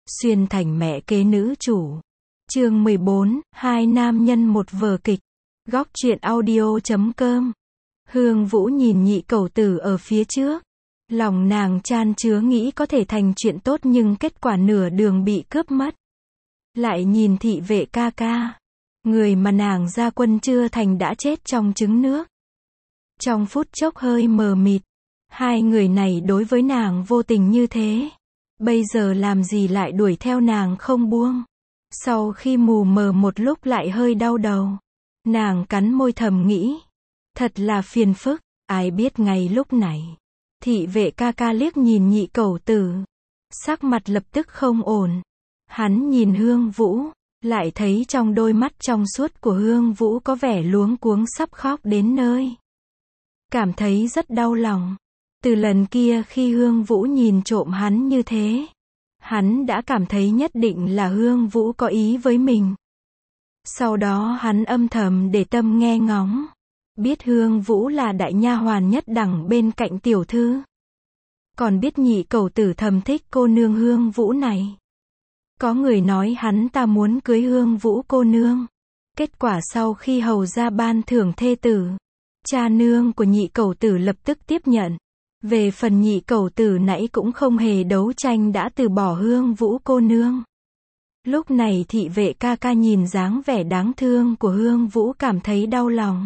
Xuyên thành mẹ kế nữ chủ. Chương 14, hai nam nhân một vở kịch. Góc truyện audio.com. Hương Vũ nhìn nhị cẩu tử ở phía trước. Lòng nàng chan chứa nghĩ có thể thành chuyện tốt nhưng kết quả nửa đường bị cướp mất. Lại nhìn thị vệ ca ca. Người mà nàng ra quân chưa thành đã chết trong trứng nước. Trong phút chốc hơi mờ mịt. Hai người này đối với nàng vô tình như thế. Bây giờ làm gì lại đuổi theo nàng không buông. Sau khi mù mờ một lúc lại hơi đau đầu. Nàng cắn môi thầm nghĩ. Thật là phiền phức, ai biết ngay lúc này. Thị vệ ca ca liếc nhìn nhị cẩu tử. Sắc mặt lập tức không ổn. Hắn nhìn Hương Vũ, lại thấy trong đôi mắt trong suốt của Hương Vũ có vẻ luống cuống sắp khóc đến nơi. Cảm thấy rất đau lòng. Từ lần kia khi Hương Vũ nhìn trộm hắn như thế, hắn đã cảm thấy nhất định là Hương Vũ có ý với mình. Sau đó hắn âm thầm để tâm nghe ngóng. Biết Hương Vũ là đại nha hoàn nhất đẳng bên cạnh tiểu thư. Còn biết nhị cẩu tử thầm thích cô nương Hương Vũ này. Có người nói hắn ta muốn cưới Hương Vũ cô nương. Kết quả sau khi hầu ra ban thưởng thê tử, cha nương của nhị cẩu tử lập tức tiếp nhận. Về phần nhị cẩu tử nãy cũng không hề đấu tranh đã từ bỏ Hương Vũ cô nương. Lúc này thị vệ ca ca nhìn dáng vẻ đáng thương của Hương Vũ cảm thấy đau lòng.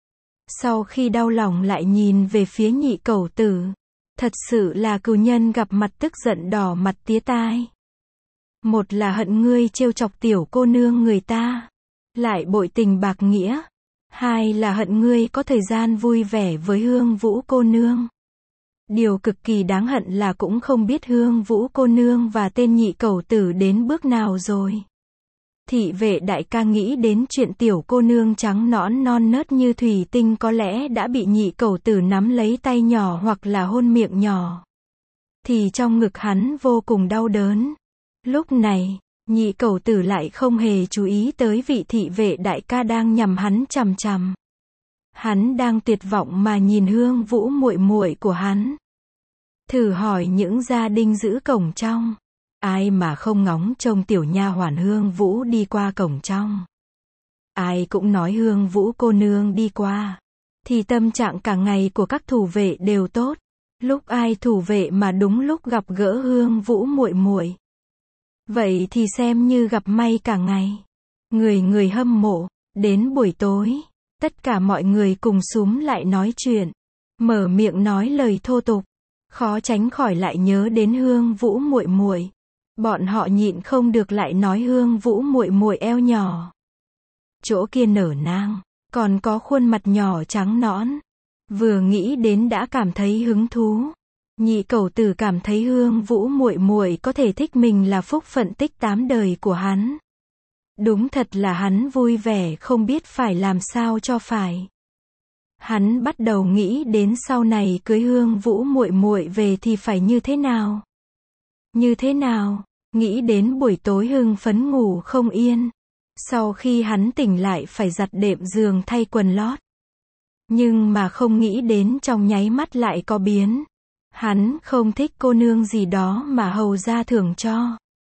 Sau khi đau lòng lại nhìn về phía nhị cẩu tử. Thật sự là cừu nhân gặp mặt tức giận đỏ mặt tía tai. Một là hận ngươi trêu chọc tiểu cô nương người ta, lại bội tình bạc nghĩa. Hai là hận ngươi có thời gian vui vẻ với Hương Vũ cô nương. Điều cực kỳ đáng hận là cũng không biết Hương Vũ cô nương và tên nhị cẩu tử đến bước nào rồi. Thị vệ đại ca nghĩ đến chuyện tiểu cô nương trắng nõn non nớt như thủy tinh có lẽ đã bị nhị cẩu tử nắm lấy tay nhỏ hoặc là hôn miệng nhỏ. Thì trong ngực hắn vô cùng đau đớn. Lúc này, nhị cẩu tử lại không hề chú ý tới vị thị vệ đại ca đang nhằm hắn chằm chằm. Hắn đang tuyệt vọng mà nhìn Hương Vũ muội muội của hắn. Thử hỏi những gia đình giữ cổng trong. Ai mà không ngóng trông tiểu nha hoàn Hương Vũ đi qua cổng trong. Ai cũng nói Hương Vũ cô nương đi qua. Thì tâm trạng cả ngày của các thủ vệ đều tốt. Lúc ai thủ vệ mà đúng lúc gặp gỡ Hương Vũ muội muội. Vậy thì xem như gặp may cả ngày. Người người hâm mộ. Đến buổi tối, tất cả mọi người cùng xúm lại nói chuyện. Mở miệng nói lời thô tục. Khó tránh khỏi lại nhớ đến Hương Vũ muội muội. Bọn họ nhịn không được lại nói Hương Vũ muội muội eo nhỏ. Chỗ kia nở nang, còn có khuôn mặt nhỏ trắng nõn. Vừa nghĩ đến đã cảm thấy hứng thú. Nhị cẩu tử cảm thấy Hương Vũ muội muội có thể thích mình là phúc phận tích 8 đời của hắn. Đúng thật là hắn vui vẻ không biết phải làm sao cho phải. Hắn bắt đầu nghĩ đến sau này cưới Hương Vũ muội muội về thì phải như thế nào. Như thế nào, nghĩ đến buổi tối hưng phấn ngủ không yên. Sau khi hắn tỉnh lại phải giặt đệm giường thay quần lót. Nhưng mà không nghĩ đến trong nháy mắt lại có biến. Hắn không thích cô nương gì đó mà hầu ra thưởng cho.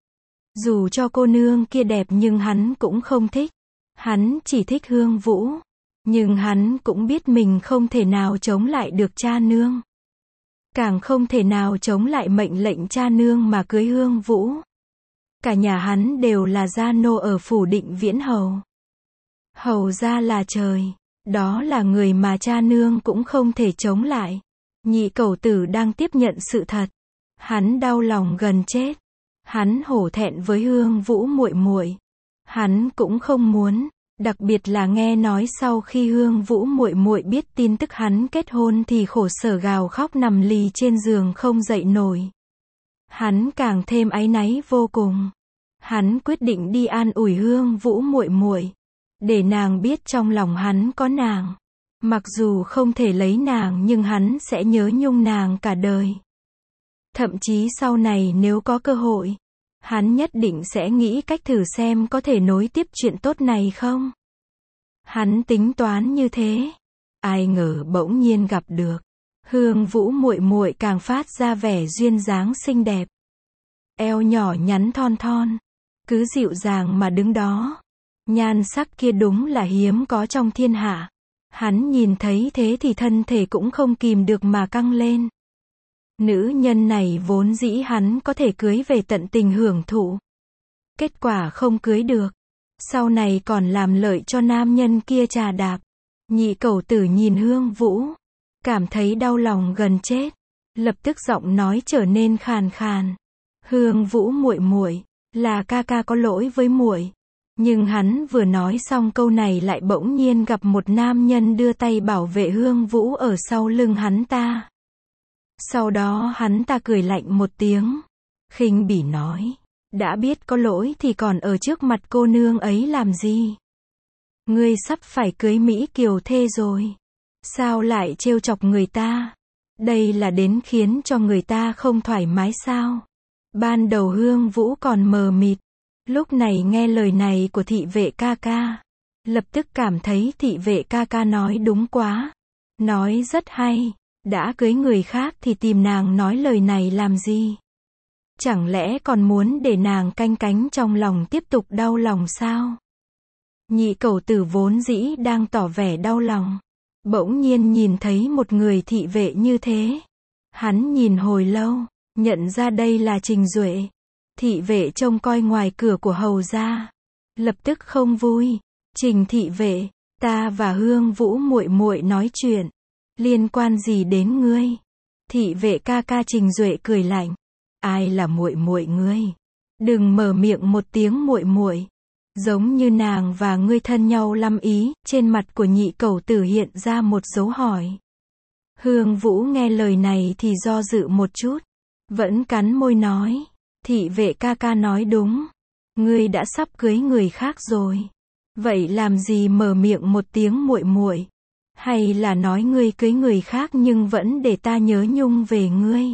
Dù cho cô nương kia đẹp nhưng hắn cũng không thích. Hắn chỉ thích Hương Vũ. Nhưng hắn cũng biết mình không thể nào chống lại được cha nương. Càng không thể nào chống lại mệnh lệnh cha nương mà cưới Hương Vũ. Cả nhà hắn đều là gia nô ở phủ Định Viễn Hầu. Hầu gia là trời. Đó là người mà cha nương cũng không thể chống lại. Nhị cẩu tử đang tiếp nhận sự thật. Hắn đau lòng gần chết. Hắn hổ thẹn với Hương Vũ muội muội. Hắn cũng không muốn, đặc biệt là nghe nói sau khi Hương Vũ muội muội biết tin tức hắn kết hôn thì khổ sở gào khóc nằm lì trên giường không dậy nổi. Hắn càng thêm áy náy vô cùng. Hắn quyết định đi an ủi Hương Vũ muội muội, để nàng biết trong lòng hắn có nàng. Mặc dù không thể lấy nàng nhưng hắn sẽ nhớ nhung nàng cả đời. Thậm chí sau này nếu có cơ hội, hắn nhất định sẽ nghĩ cách thử xem có thể nối tiếp chuyện tốt này không. Hắn tính toán như thế. Ai ngờ bỗng nhiên gặp được. Hương Vũ muội muội càng phát ra vẻ duyên dáng xinh đẹp. eo nhỏ nhắn thon thon, cứ dịu dàng mà đứng đó. Nhan sắc kia đúng là hiếm có trong thiên hạ. Hắn nhìn thấy thế thì thân thể cũng không kìm được mà căng lên. Nữ nhân này vốn dĩ hắn có thể cưới về tận tình hưởng thụ. Kết quả không cưới được. Sau này còn làm lợi cho nam nhân kia trà đạp. Nhị cẩu tử nhìn Hương Vũ, cảm thấy đau lòng gần chết. Lập tức giọng nói trở nên khàn khàn. Hương Vũ muội muội, là ca ca có lỗi với muội. Nhưng hắn vừa nói xong câu này lại bỗng nhiên gặp một nam nhân đưa tay bảo vệ Hương Vũ ở sau lưng hắn ta. Sau đó hắn ta cười lạnh một tiếng, khinh bỉ nói, đã biết có lỗi thì còn ở trước mặt cô nương ấy làm gì? Ngươi sắp phải cưới Mỹ Kiều thê rồi. Sao lại trêu chọc người ta? Đây là đến khiến cho người ta không thoải mái sao? Ban đầu Hương Vũ còn mờ mịt. Lúc này nghe lời này của thị vệ ca ca. Lập tức cảm thấy thị vệ ca ca nói đúng quá. Nói rất hay. Đã cưới người khác thì tìm nàng nói lời này làm gì? Chẳng lẽ còn muốn để nàng canh cánh trong lòng tiếp tục đau lòng sao? Nhị cẩu tử vốn dĩ đang tỏ vẻ đau lòng. Bỗng nhiên nhìn thấy một người thị vệ như thế. Hắn nhìn hồi lâu, nhận ra đây là Trình Duệ. Thị vệ trông coi ngoài cửa của hầu gia. Lập tức không vui. Trình thị vệ, ta và Hương Vũ muội muội nói chuyện. Liên quan gì đến ngươi? Thị vệ ca ca Trình Duệ cười lạnh. Ai là muội muội ngươi? Đừng mở miệng một tiếng muội muội. Giống như nàng và ngươi thân nhau lắm ý. Trên mặt của nhị cẩu tử hiện ra một dấu hỏi. Hương Vũ nghe lời này thì do dự một chút. Vẫn cắn môi nói. Thị vệ ca ca nói đúng. Ngươi đã sắp cưới người khác rồi. Vậy làm gì mở miệng một tiếng muội muội? Hay là nói ngươi cưới người khác nhưng vẫn để ta nhớ nhung về ngươi?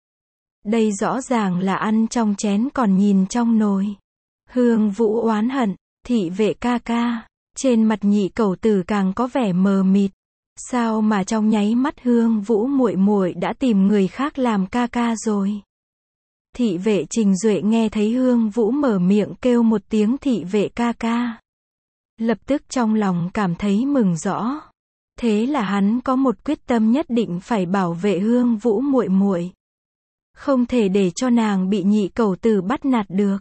Đây rõ ràng là ăn trong chén còn nhìn trong nồi. Hương Vũ oán hận, thị vệ ca ca. Trên mặt nhị cẩu tử càng có vẻ mờ mịt. Sao mà trong nháy mắt Hương Vũ muội muội đã tìm người khác làm ca ca rồi? Thị vệ Trình Duệ nghe thấy Hương Vũ mở miệng kêu một tiếng thị vệ ca ca. Lập tức trong lòng cảm thấy mừng rõ. Thế là hắn có một quyết tâm nhất định phải bảo vệ Hương Vũ muội muội. Không thể để cho nàng bị nhị cẩu tử bắt nạt được.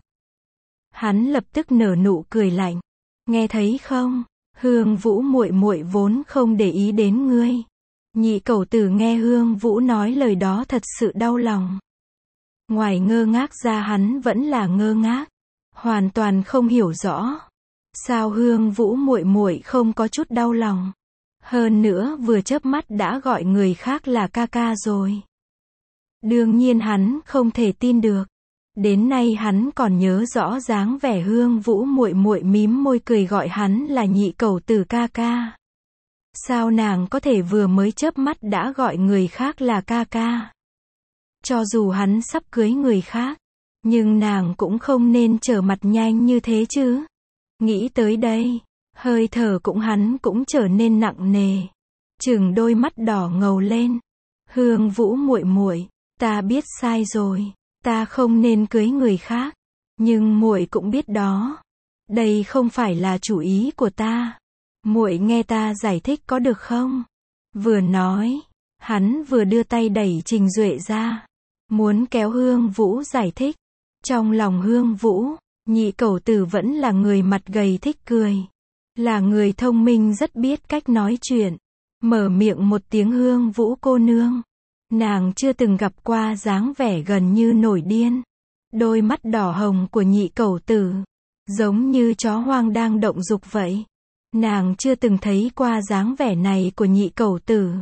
Hắn lập tức nở nụ cười lạnh. Nghe thấy không? Hương Vũ muội muội vốn không để ý đến ngươi. Nhị cẩu tử nghe Hương Vũ nói lời đó thật sự đau lòng. Ngoài ngơ ngác ra hắn vẫn là ngơ ngác, hoàn toàn không hiểu rõ. Sao Hương Vũ muội muội không có chút đau lòng? Hơn nữa vừa chớp mắt đã gọi người khác là ca ca rồi. Đương nhiên hắn không thể tin được. Đến nay hắn còn nhớ rõ dáng vẻ Hương Vũ muội muội mím môi cười gọi hắn là nhị cẩu tử ca ca. Sao nàng có thể vừa mới chớp mắt đã gọi người khác là ca ca? Cho dù hắn sắp cưới người khác, nhưng nàng cũng không nên trở mặt nhanh như thế chứ. Nghĩ tới đây, hơi thở hắn cũng trở nên nặng nề. Chừng đôi mắt đỏ ngầu lên. Hương Vũ muội muội, ta biết sai rồi, ta không nên cưới người khác, nhưng muội cũng biết đó, đây không phải là chủ ý của ta. Muội nghe ta giải thích có được không? Vừa nói, hắn vừa đưa tay đẩy Trình Duệ ra, muốn kéo Hương Vũ giải thích. Trong lòng Hương Vũ, nhị cẩu tử vẫn là người mặt gầy thích cười, là người thông minh rất biết cách nói chuyện. Mở miệng một tiếng Hương Vũ cô nương. Nàng chưa từng gặp qua dáng vẻ gần như nổi điên. Đôi mắt đỏ hồng của nhị cẩu tử, giống như chó hoang đang động dục vậy. Nàng chưa từng thấy qua dáng vẻ này của nhị cẩu tử.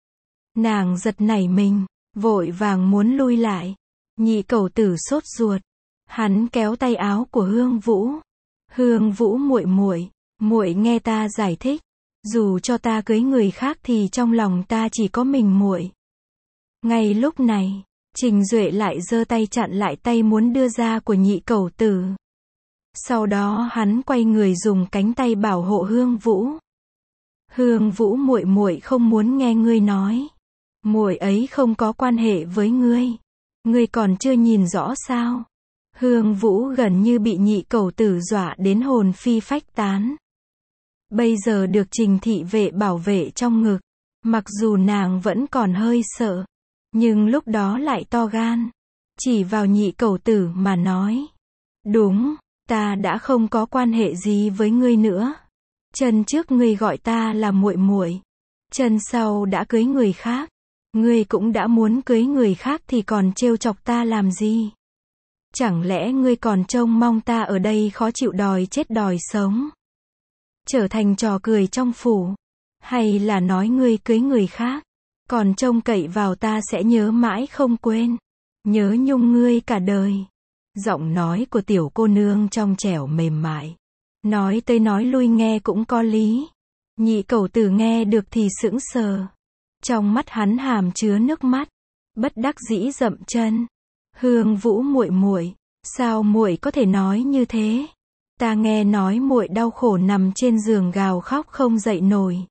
Nàng giật nảy mình, vội vàng muốn lui lại. Nhị cẩu tử sốt ruột. Hắn kéo tay áo của Hương Vũ. Hương Vũ muội muội, muội nghe ta giải thích. Dù cho ta cưới người khác thì trong lòng ta chỉ có mình muội. Ngay lúc này, Trình Duệ lại giơ tay chặn lại tay muốn đưa ra của nhị cẩu tử. Sau đó hắn quay người dùng cánh tay bảo hộ Hương Vũ. Hương Vũ muội muội không muốn nghe ngươi nói. Muội ấy không có quan hệ với ngươi. Ngươi còn chưa nhìn rõ sao? Hương Vũ gần như bị nhị cẩu tử dọa đến hồn phi phách tán. Bây giờ được Trình thị vệ bảo vệ trong ngực, mặc dù nàng vẫn còn hơi sợ, nhưng lúc đó lại to gan, chỉ vào nhị cẩu tử mà nói. Đúng, ta đã không có quan hệ gì với ngươi nữa. Chân trước ngươi gọi ta là muội muội, chân sau đã cưới người khác. Ngươi cũng đã muốn cưới người khác thì còn trêu chọc ta làm gì? Chẳng lẽ ngươi còn trông mong ta ở đây khó chịu đòi chết đòi sống? Trở thành trò cười trong phủ? Hay là nói ngươi cưới người khác, còn trông cậy vào ta sẽ nhớ mãi không quên, nhớ nhung ngươi cả đời? Giọng nói của tiểu cô nương trong trẻo mềm mại, nói tới nói lui nghe cũng có lý. Nhị cẩu tử nghe được thì sững sờ. Trong mắt hắn hàm chứa nước mắt, bất đắc dĩ dậm chân. Hương Vũ muội muội, sao muội có thể nói như thế? Ta nghe nói muội đau khổ nằm trên giường gào khóc không dậy nổi.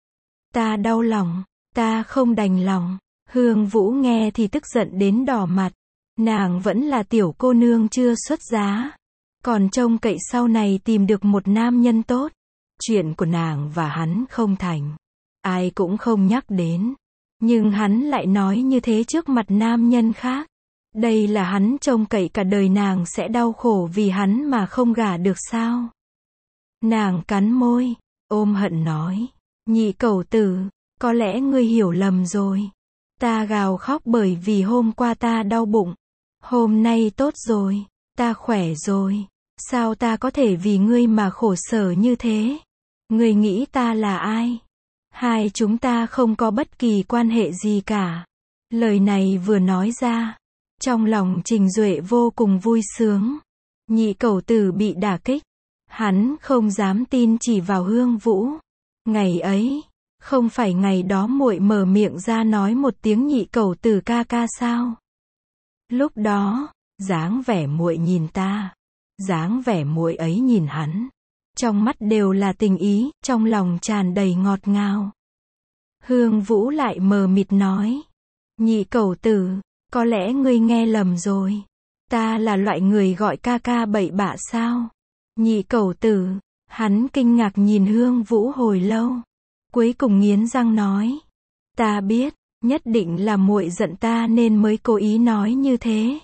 Ta đau lòng, ta không đành lòng. Hương Vũ nghe thì tức giận đến đỏ mặt. Nàng vẫn là tiểu cô nương chưa xuất giá, còn trông cậy sau này tìm được một nam nhân tốt. Chuyện của nàng và hắn không thành, ai cũng không nhắc đến. Nhưng hắn lại nói như thế trước mặt nam nhân khác. Đây là hắn trông cậy cả đời nàng sẽ đau khổ vì hắn mà không gả được sao? Nàng cắn môi, ôm hận nói. Nhị cẩu tử, có lẽ ngươi hiểu lầm rồi. Ta gào khóc bởi vì hôm qua ta đau bụng. Hôm nay tốt rồi, ta khỏe rồi. Sao ta có thể vì ngươi mà khổ sở như thế? Ngươi nghĩ ta là ai? Hai chúng ta không có bất kỳ quan hệ gì cả. Lời này vừa nói ra, trong lòng Trình Duệ vô cùng vui sướng. Nhị cẩu tử bị đả kích, hắn không dám tin chỉ vào Hương Vũ. Ngày ấy, không phải ngày đó muội mở miệng ra nói một tiếng nhị cẩu tử ca ca sao? Lúc đó, dáng vẻ muội nhìn ta, dáng vẻ muội ấy nhìn hắn, trong mắt đều là tình ý, trong lòng tràn đầy ngọt ngào. Hương Vũ lại mờ mịt nói. Nhị cẩu tử, có lẽ ngươi nghe lầm rồi. Ta là loại người gọi ca ca bậy bạ sao? Nhị cẩu tử, hắn kinh ngạc nhìn Hương Vũ hồi lâu. Cuối cùng nghiến răng nói. Ta biết, nhất định là muội giận ta nên mới cố ý nói như thế.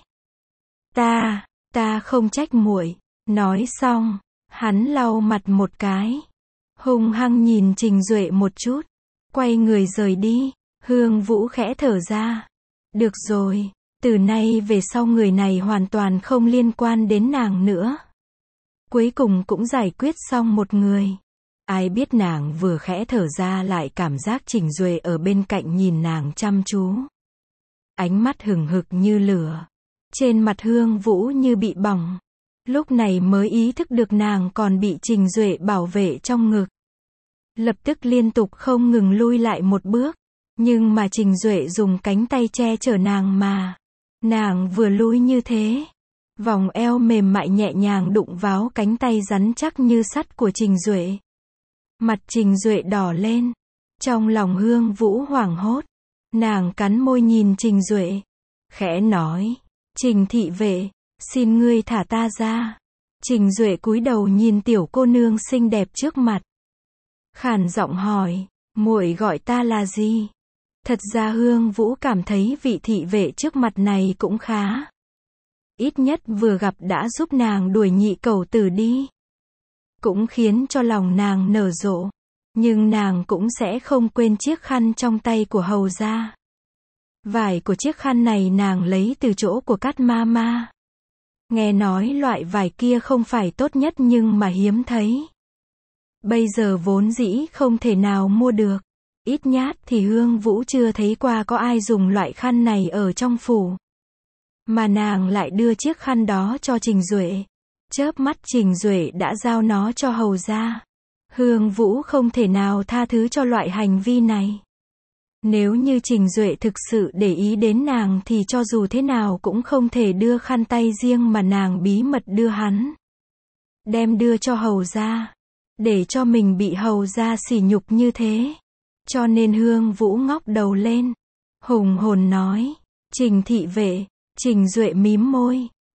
Ta không trách muội. Nói xong, hắn lau mặt một cái, hung hăng nhìn Trình Duệ một chút, quay người rời đi. Hương Vũ khẽ thở ra. Được rồi, từ nay về sau người này hoàn toàn không liên quan đến nàng nữa. Cuối cùng cũng giải quyết xong một người. Ai biết nàng vừa khẽ thở ra lại cảm giác Trình Duệ ở bên cạnh nhìn nàng chăm chú. Ánh mắt hừng hực như lửa. Trên mặt Hương Vũ như bị bỏng. Lúc này mới ý thức được nàng còn bị Trình Duệ bảo vệ trong ngực. Lập tức liên tục không ngừng lui lại một bước. Nhưng mà Trình Duệ dùng cánh tay che chở nàng mà. Nàng vừa lui như thế, vòng eo mềm mại nhẹ nhàng đụng vào cánh tay rắn chắc như sắt của Trình Duệ. Mặt Trình Duệ đỏ lên. Trong lòng Hương Vũ hoảng hốt. Nàng cắn môi nhìn Trình Duệ, khẽ nói. Trình thị vệ, xin ngươi thả ta ra. Trình Duệ cúi đầu nhìn tiểu cô nương xinh đẹp trước mặt. Khàn giọng hỏi, muội gọi ta là gì? Thật ra Hương Vũ cảm thấy vị thị vệ trước mặt này cũng khá. Ít nhất vừa gặp đã giúp nàng đuổi nhị cẩu tử đi. Cũng khiến cho lòng nàng nở rộ. Nhưng nàng cũng sẽ không quên chiếc khăn trong tay của hầu gia. Vải của chiếc khăn này nàng lấy từ chỗ của Cát ma ma. Nghe nói loại vải kia không phải tốt nhất nhưng mà hiếm thấy. Bây giờ vốn dĩ không thể nào mua được. Ít nhát thì Hương Vũ chưa thấy qua có ai dùng loại khăn này ở trong phủ. Mà nàng lại đưa chiếc khăn đó cho Trình Duệ. Chớp mắt Trình Duệ đã giao nó cho hầu gia. Hương Vũ không thể nào tha thứ cho loại hành vi này. Nếu như Trình Duệ thực sự để ý đến nàng thì cho dù thế nào cũng không thể đưa khăn tay riêng mà nàng bí mật đưa hắn. Đem đưa cho hầu gia. Để cho mình bị hầu gia sỉ nhục như thế. Cho nên Hương Vũ ngóc đầu lên. Hùng hồn nói. Trình thị vệ. Trình Duệ mím môi.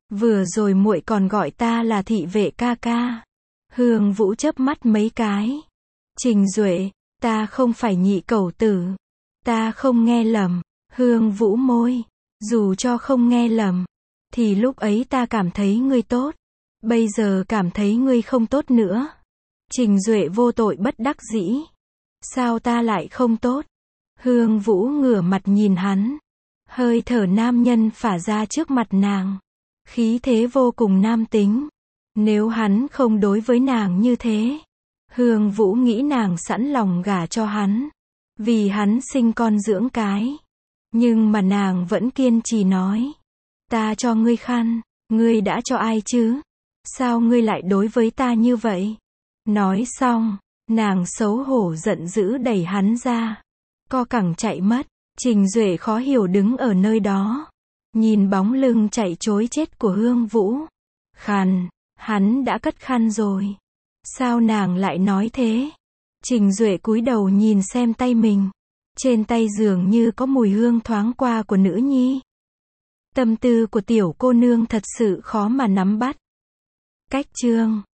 Vừa rồi muội còn gọi ta là thị vệ ca ca. Hương Vũ chớp mắt mấy cái. Trình Duệ, ta không phải nhị cẩu tử. Ta không nghe lầm. Hương Vũ môi. Dù cho không nghe lầm, thì lúc ấy ta cảm thấy ngươi tốt. Bây giờ cảm thấy ngươi không tốt nữa. Trình Duệ vô tội bất đắc dĩ. Sao ta lại không tốt? Hương Vũ ngửa mặt nhìn hắn. Hơi thở nam nhân phả ra trước mặt nàng. Khí thế vô cùng nam tính. Nếu hắn không đối với nàng như thế, Hương Vũ nghĩ nàng sẵn lòng gả cho hắn. Vì hắn sinh con dưỡng cái. Nhưng mà nàng vẫn kiên trì nói. Ta cho ngươi khăn, ngươi đã cho ai chứ? Sao ngươi lại đối với ta như vậy? Nói xong, nàng xấu hổ giận dữ đẩy hắn ra. Co cẳng chạy mất. Trình Duệ khó hiểu đứng ở nơi đó. Nhìn bóng lưng chạy trối chết của Hương Vũ. Khàn, hắn đã cất khăn rồi. Sao nàng lại nói thế? Trình Duệ cúi đầu nhìn xem tay mình. Trên tay dường như có mùi hương thoáng qua của nữ nhi. Tâm tư của tiểu cô nương thật sự khó mà nắm bắt. Cách chương